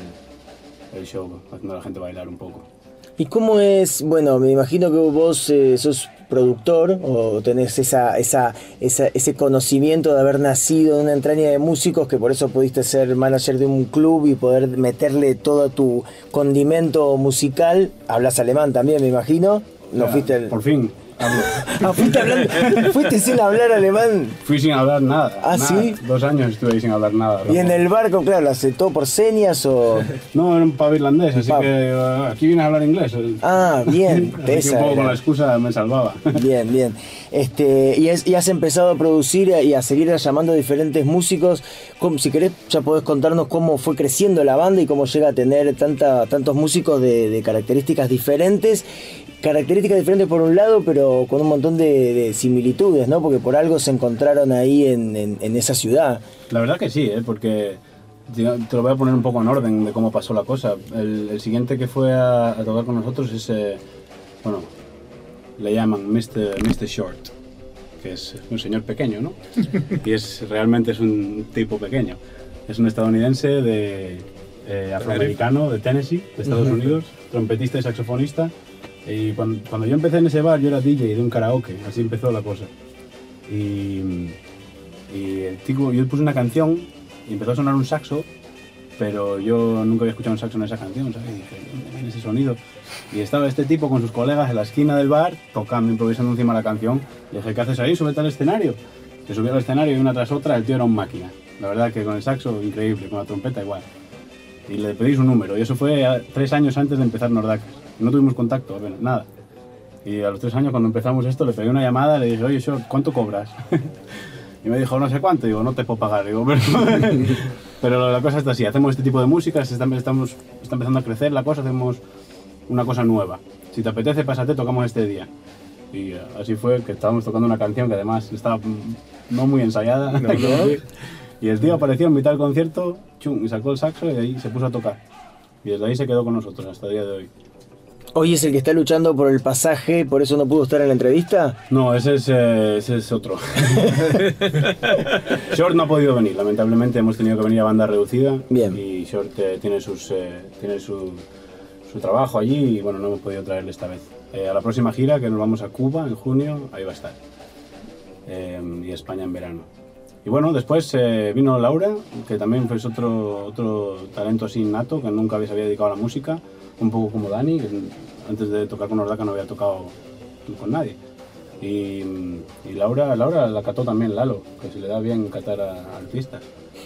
el show haciendo a la gente bailar un poco. ¿Y cómo es? Bueno, me imagino que vos eh, sos productor o tenés esa, esa, esa, ese conocimiento de haber nacido en una entraña de músicos, que por eso pudiste ser manager de un club y poder meterle todo tu condimento musical. Hablas alemán también, me imagino. No ya, fuiste el... Por fin. Ah, fuiste, hablando, fuiste sin hablar alemán. Fui sin hablar nada. ¿Ah, nada. sí? Dos años estuve ahí sin hablar nada. ¿Y en el barco, claro, lo aceptó por señas o...? No, era un pub irlandés, así pub. que uh, aquí vienes a hablar inglés. Ah, bien. Así que un poco con la excusa me salvaba. Bien, bien. Este, y, es, y has empezado a producir y a seguir llamando a diferentes músicos. ¿Cómo, si querés, ya podés contarnos cómo fue creciendo la banda y cómo llega a tener tanta, tantos músicos de, de características diferentes. Características diferentes por un lado, pero con un montón de, de similitudes, ¿no? Porque por algo se encontraron ahí en, en, en esa ciudad. La verdad que sí, ¿eh? Porque te lo voy a poner un poco en orden de cómo pasó la cosa. El, el siguiente que fue a, a tocar con nosotros es, eh, bueno, le llaman mister mister Short, que es un señor pequeño, ¿no? Y es realmente es un tipo pequeño. Es un estadounidense de eh, afroamericano de Tennessee, de Estados Unidos, trompetista y saxofonista. Y cuando, cuando yo empecé en ese bar, yo era D J de un karaoke, así empezó la cosa. Y, y el tipo, yo puse una canción y empezó a sonar un saxo, pero yo nunca había escuchado un saxo en esa canción, ¿sabes? Y dije, ¿dónde viene ese sonido? Y estaba este tipo con sus colegas en la esquina del bar, tocando, improvisando encima de la canción. Y dije, ¿qué haces ahí? Súbete al escenario. Se subió al escenario y una tras otra, el tío era un máquina. La verdad que con el saxo, increíble, con la trompeta igual. Y le pedí su número, y eso fue a, tres años antes de empezar Nordacas. No tuvimos contacto, apenas, nada. Y a los tres años, cuando empezamos esto, le pegué una llamada, le dije, oye, Short, ¿cuánto cobras? Y me dijo, no sé cuánto. Digo, no te puedo pagar. Digo, pero, pero la cosa está así, hacemos este tipo de música, está, estamos, está empezando a crecer la cosa, hacemos una cosa nueva. Si te apetece, pásate, tocamos este día. Y así fue, que estábamos tocando una canción que además estaba no muy ensayada. No, no. Y el tío apareció en mitad del concierto, chum, y sacó el saxo y ahí se puso a tocar. Y desde ahí se quedó con nosotros hasta el día de hoy. ¿Hoy es el que está luchando por el pasaje, por eso no pudo estar en la entrevista? No, ese es, eh, ese es otro. Short no ha podido venir, lamentablemente hemos tenido que venir a banda reducida. Bien. Y Short eh, tiene, sus, eh, tiene su, su trabajo allí y bueno, no hemos podido traerle esta vez. Eh, a la próxima gira, que nos vamos a Cuba en junio, ahí va a estar. Eh, y España en verano. Y bueno, después eh, vino Laura, que también fue otro, otro talento así innato, que nunca se había dedicado a la música, un poco como Dani, que antes de tocar con Nordaka no había tocado con nadie. Y, y Laura, Laura la cató también Lalo, que se le da bien catar a, a artistas.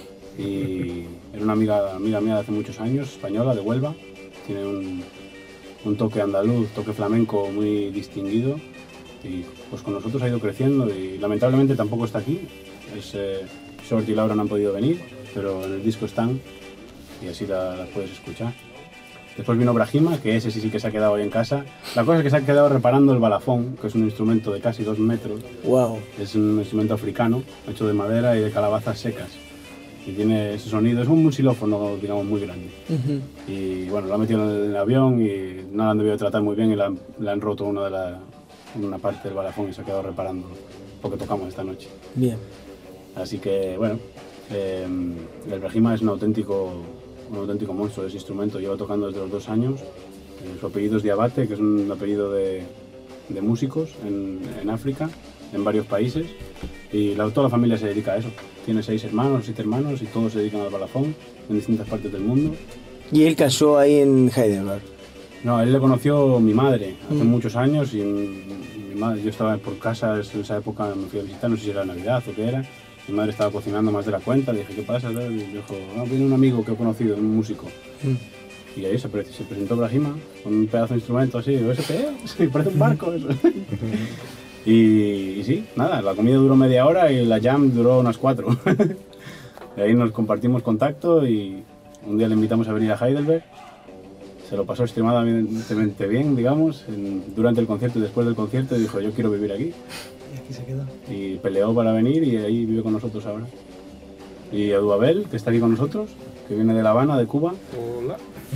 Y era una amiga, amiga mía de hace muchos años, española, de Huelva, tiene un, un toque andaluz, toque flamenco muy distinguido. Y pues con nosotros ha ido creciendo y lamentablemente tampoco está aquí. Es, eh, Short y Laura no han podido venir, pero en el disco están y así la, las puedes escuchar. Después vino Brahima, que ese sí, sí que se ha quedado ahí en casa. La cosa es que se ha quedado reparando el balafón, que es un instrumento de casi dos metros. Wow. Es un instrumento africano, hecho de madera y de calabazas secas. Y tiene ese sonido, es un xilófono, digamos, muy grande. Uh-huh. Y bueno, lo han metido en el avión y no lo han debido tratar muy bien y le han, le han roto una, de la, una parte del balafón y se ha quedado reparando porque tocamos esta noche. Bien. Así que, bueno, eh, el Brahima es un auténtico, un auténtico monstruo de ese instrumento. Lleva tocando desde los dos años. Eh, su apellido es Diabate, que es un apellido de, de músicos en, en África, en varios países. Y la, toda la familia se dedica a eso. Tiene seis hermanos, siete hermanos y todos se dedican al balafón en distintas partes del mundo. ¿Y él cayó ahí en Heidelberg? No, a él le conoció mi madre hace mm. muchos años y mi madre, yo estaba por casa en esa época, me fui a visitar, no sé si era Navidad o qué era. Mi madre estaba cocinando más de la cuenta, le dije, ¿qué pasa? Y dijo, no, viene un amigo que he conocido, un músico. Mm. Y ahí se, pre se presentó Brahima con un pedazo de instrumento así, ¿eso qué es? Sí, parece un barco eso. y, y sí, nada, la comida duró media hora y la jam duró unas cuatro. Y ahí nos compartimos contacto y un día le invitamos a venir a Heidelberg. Se lo pasó extremadamente bien, digamos, en, durante el concierto y después del concierto, y dijo, yo quiero vivir aquí. Y aquí se quedó. Y peleó para venir y ahí vive con nosotros ahora. Y Edu Abel, que está aquí con nosotros, que viene de La Habana, de Cuba. Hola.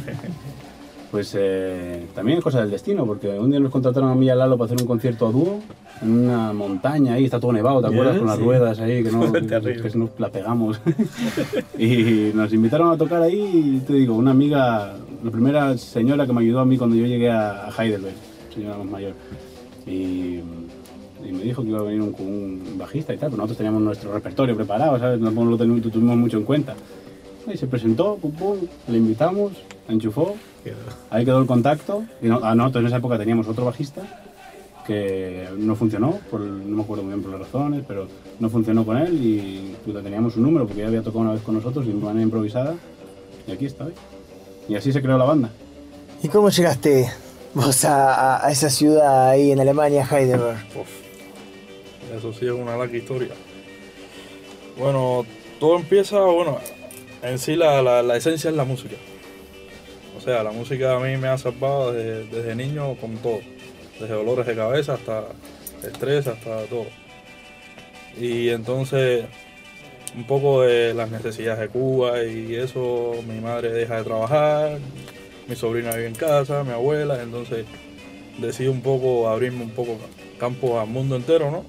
Pues eh, también es cosa del destino, porque un día nos contrataron a mí y a Lalo para hacer un concierto a dúo en una montaña, ahí está todo nevado, ¿te acuerdas? Con las sí. ruedas ahí, que, no, que, que nos la pegamos. Y nos invitaron a tocar ahí, y te digo, una amiga, la primera señora que me ayudó a mí cuando yo llegué a Heidelberg, señora más mayor. Y, y me dijo que iba a venir un, un bajista y tal, pero nosotros teníamos nuestro repertorio preparado, ¿sabes? No lo tuvimos, tuvimos mucho en cuenta. Y se presentó, pum, pum, le invitamos, enchufó, ahí quedó el contacto. Y no, ah, nosotros en esa época teníamos otro bajista que no funcionó, por, no me acuerdo muy bien por las razones, pero no funcionó con él y pues, teníamos un número porque ya había tocado una vez con nosotros de manera improvisada y aquí está hoy. Y así se creó la banda. ¿Y cómo llegaste vos a, a esa ciudad ahí en Alemania, Heidelberg? Uf, eso sí es una larga historia. Bueno, todo empieza, bueno, en sí la, la, la esencia es la música. O sea, la música a mí me ha salvado desde, desde niño con todo. Desde dolores de cabeza hasta estrés, hasta todo. Y entonces, un poco de las necesidades de Cuba y eso, mi madre deja de trabajar, mi sobrina vive en casa, mi abuela, entonces decidí un poco abrirme un poco campo al mundo entero, ¿no?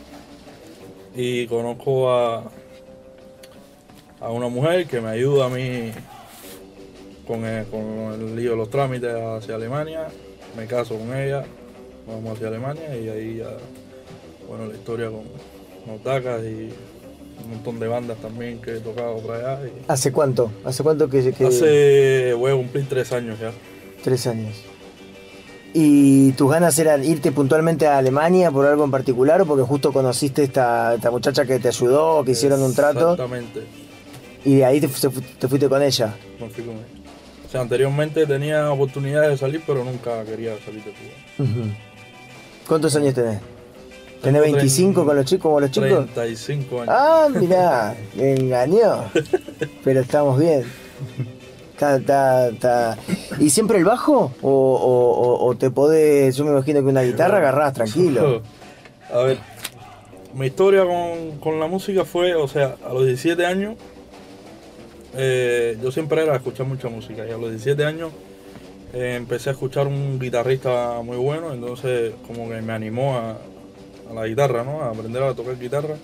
Y conozco a, a una mujer que me ayuda a mí con el, con el lío de los trámites hacia Alemania, me caso con ella, vamos hacia Alemania y ahí ya, bueno, la historia con Nordaka y un montón de bandas también que he tocado por allá. Y ¿Hace cuánto? ¿Hace cuánto que, que...? Hace, voy a cumplir tres años ya. Tres años. ¿Y tus ganas eran irte puntualmente a Alemania por algo en particular o porque justo conociste esta, esta muchacha que te ayudó o que hicieron un trato? Exactamente. Y de ahí te, fu- te fuiste con ella. Me fui con ella. O sea, anteriormente tenía oportunidades de salir, pero nunca quería salir de Cuba. Ujú. ¿Cuántos años tenés? ¿Tenés Tengo veinticinco trein- con los chicos, como los chicos? treinta y cinco años. Ah, mirá, me engañó. Pero estamos bien. Está, está, está. ¿Y siempre el bajo? ¿O, o, o- o te podés, yo me imagino que una guitarra agarrás tranquilo? A ver, mi historia con, con la música fue, o sea, a los diecisiete años, eh, yo siempre era de escuchar mucha música y a los diecisiete años eh, empecé a escuchar un guitarrista muy bueno, entonces como que me animó a, a la guitarra, ¿no? A aprender a tocar guitarra.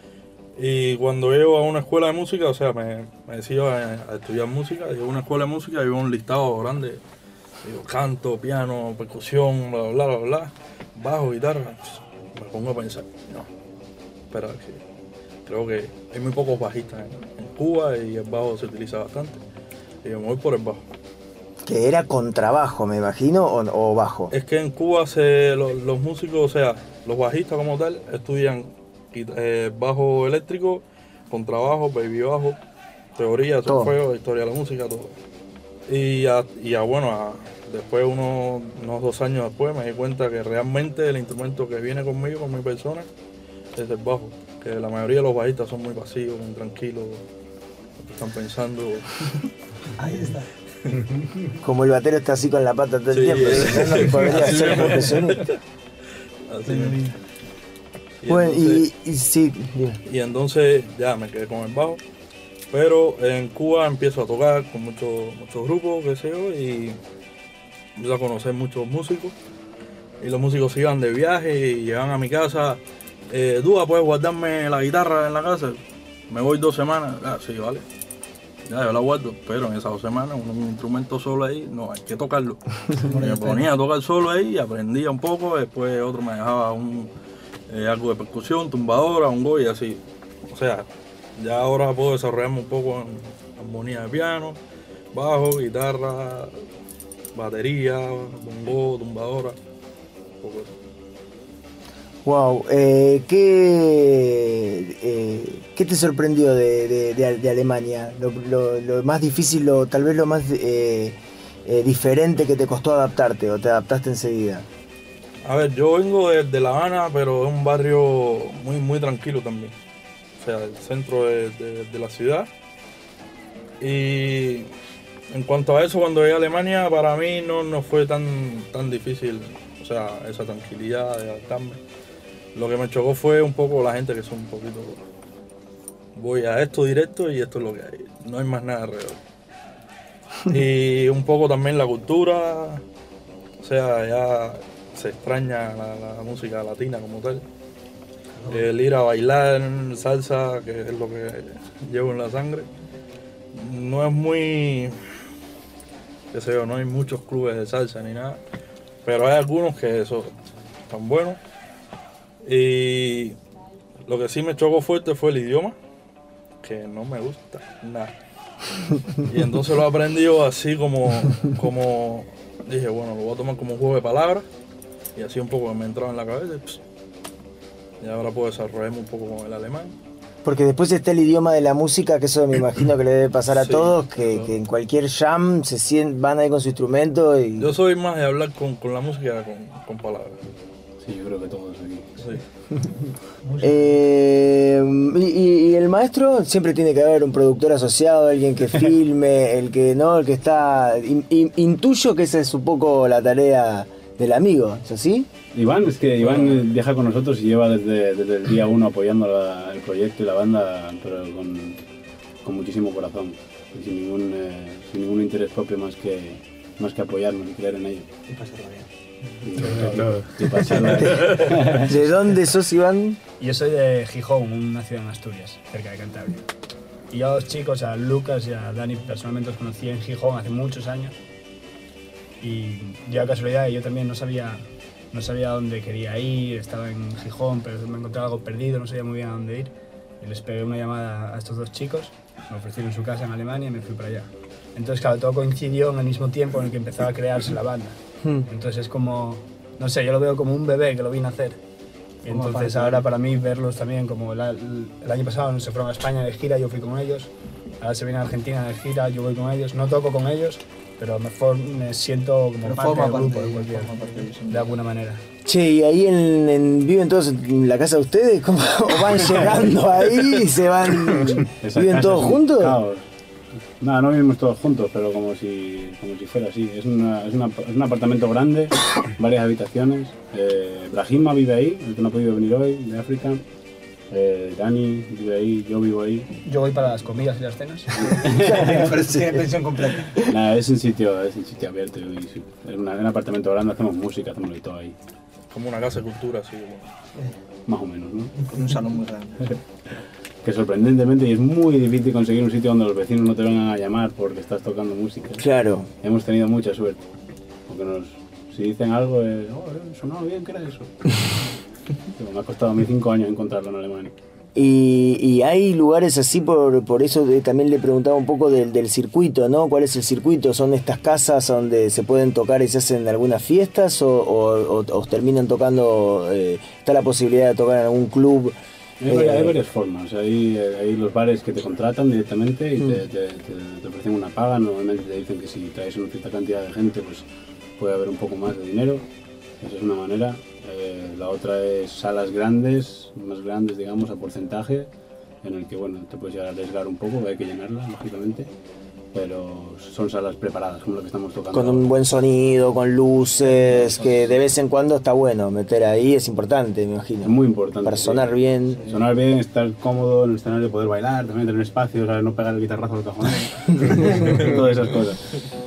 Y cuando llego a una escuela de música, o sea, me, me decido a, a estudiar música, llego a una escuela de música y veo un listado grande, digo, canto, piano, percusión, bla, bla, bla, bla, bajo, guitarra. Me pongo a pensar, no, espera, que creo que hay muy pocos bajistas en, en Cuba y el bajo se utiliza bastante. Y me voy por el bajo. Que era contrabajo, me imagino, o, o bajo. Es que en Cuba se, los, los músicos, o sea, los bajistas como tal, estudian eh, bajo eléctrico, contrabajo, baby bajo, teoría, Todo. solfeo, historia de la música, todo. Y ya, y ya bueno, a- después, unos, unos dos años después, me di cuenta que realmente el instrumento que viene conmigo, con mi persona, es el bajo. Que la mayoría de los bajistas son muy pasivos, muy tranquilos, están pensando. Ahí está. Como el batero está así con la pata todo el Sí, tiempo, eh. si no, no podría Así ser mismo. profesionista. Así mismo. Y Bueno, entonces- y, y sí, dime. Y entonces ya me quedé con el bajo. Pero en Cuba empiezo a tocar con muchos muchos grupos, qué sé yo, y empiezo a conocer muchos músicos. Y los músicos se iban de viaje y llegaban a mi casa. Eh, Dúa, ¿puedes guardarme la guitarra en la casa? Me voy dos semanas. Ah, sí, vale. Ya, yo la guardo, pero en esas dos semanas un, un instrumento solo ahí, no, hay que tocarlo. Me ponía a tocar solo ahí, aprendía un poco, después otro me dejaba un, eh, algo de percusión, tumbadora, un go y así. O sea, ya ahora puedo desarrollarme un poco en armonía de piano, bajo, guitarra, batería, bongo, tumbadora, un poco eso. Wow, eh, ¿qué, eh, ¿qué te sorprendió de, de- de- de Alemania? Lo, lo- lo más difícil, lo, tal vez lo más eh, eh, diferente que te costó adaptarte o te adaptaste enseguida. A ver, yo vengo de, de La Habana, pero es un barrio muy, muy tranquilo también. O sea, el centro de, de- de la ciudad. Y en cuanto a eso, cuando llegué a Alemania, para mí no, no fue tan, tan difícil, o sea, esa tranquilidad de adaptarme. Lo que me chocó fue un poco la gente que son un poquito... Voy a esto directo y esto es lo que hay. No hay más nada alrededor. Y un poco también la cultura. O sea, ya se extraña la, la música latina como tal. El ir a bailar salsa, que es lo que llevo en la sangre. No es muy... qué sé yo, no hay muchos clubes de salsa ni nada. Pero hay algunos que eso están buenos. Y lo que sí me chocó fuerte fue el idioma, que no me gusta nada. Y entonces lo he aprendido así como, como dije, bueno, lo voy a tomar como un juego de palabras. Y así un poco me entraba en la cabeza. Y, pss, y ahora puedo desarrollarme un poco con el alemán. Porque después está el idioma de la música, que eso me imagino que le debe pasar a Sí, todos, que, claro. que en cualquier jam se sien- van ahí con su instrumento y... Yo soy más de hablar con, con la música que con, con palabras. Sí, yo creo que todos aquí. Sí. Eh, y, y- y el maestro siempre tiene que haber un productor asociado, alguien que filme, el que no, el que está. in- in- intuyo que esa es un poco la tarea del amigo, ¿es así? Iván, es que Iván viaja con nosotros y lleva desde, desde el día uno apoyando la- el proyecto y la banda, pero con, con muchísimo corazón, y sin ningún, eh, sin ningún interés propio más que, más que apoyarnos y creer en ello. Y pasarla bien. Y, Claro. y pasarla bien. ¿De dónde sos, Iván? Yo soy de Gijón, una ciudad en Asturias, cerca de Cantabria. Y yo a los chicos, a Lucas y a Dani, personalmente los conocí en Gijón hace muchos años. Y yo a casualidad, yo también no sabía, no sabía dónde quería ir, estaba en Gijón, pero me encontraba algo perdido, no sabía muy bien a dónde ir. Y les pegué una llamada a estos dos chicos, me ofrecieron su casa en Alemania y me fui para allá. Entonces, claro, todo coincidió en el mismo tiempo en el que empezaba a crearse la banda. Entonces es como, no sé, yo lo veo como un bebé que lo vine a hacer. Y Como entonces fan. ahora para mí verlos también, como la- el año pasado se fueron a España de gira, yo fui con ellos. Ahora se viene a Argentina de gira, yo voy con ellos, no toco con ellos, pero me, for- me siento como Pero parte forma del parte grupo de- de, cualquier- forma parte de ellos, sí. de alguna manera. Che, ¿y ahí en, en- viven todos en la casa de ustedes? ¿Cómo o van llegando ahí y se van? Esa ¿Viven casa todos es un juntos? caos. Nada, no vivimos todos juntos, pero como si, como si fuera así. Es, una, es, una- es un apartamento grande, varias habitaciones. Eh, Brahima vive ahí, el que no ha podido venir hoy, de África. Eh, Dani vive ahí, yo vivo ahí. Yo voy para las comidas y las cenas. Pero tiene pensión completa. Nada, es un sitio, es un sitio abierto. Y, sí, es una- un apartamento grande, hacemos música, hacemos de todo ahí. Como una casa de cultura, así. Bueno. Más o menos, ¿no? Con un salón muy grande. Que sorprendentemente, y es muy difícil conseguir un sitio donde los vecinos no te vengan a llamar porque estás tocando música. Claro. Hemos tenido mucha suerte. Porque nos, si dicen algo, es, oh, eh, sonaba bien, ¿qué era eso? Pero me ha costado a mí cinco años encontrarlo en Alemania. Y, y hay lugares así, por, por eso de- también le preguntaba un poco del, del circuito, ¿no? ¿Cuál es el circuito? ¿Son estas casas donde se pueden tocar y se hacen algunas fiestas? ¿O, o- o- o terminan tocando, eh, está la posibilidad de tocar en algún club? Hay, varias, Eh, hay varias formas. Hay, hay los bares que te contratan directamente y te, te- te- te ofrecen una paga. Normalmente te dicen que si traes una cierta cantidad de gente, pues puede haber un poco más de dinero. Esa es una manera. Eh, la otra es salas grandes, más grandes, digamos, a porcentaje, en el que, bueno, te puedes llegar a arriesgar un poco, hay que llenarla, lógicamente. Pero son salas preparadas, como lo que estamos tocando. Con un buen sonido, con luces, que de vez en cuando está bueno meter ahí, es importante, me imagino. Es muy importante. Para sí. sonar bien. Sonar bien, estar cómodo en el escenario, poder bailar, también tener espacio, ¿sabes? No pegar el guitarrazo al cajón. Todas esas cosas.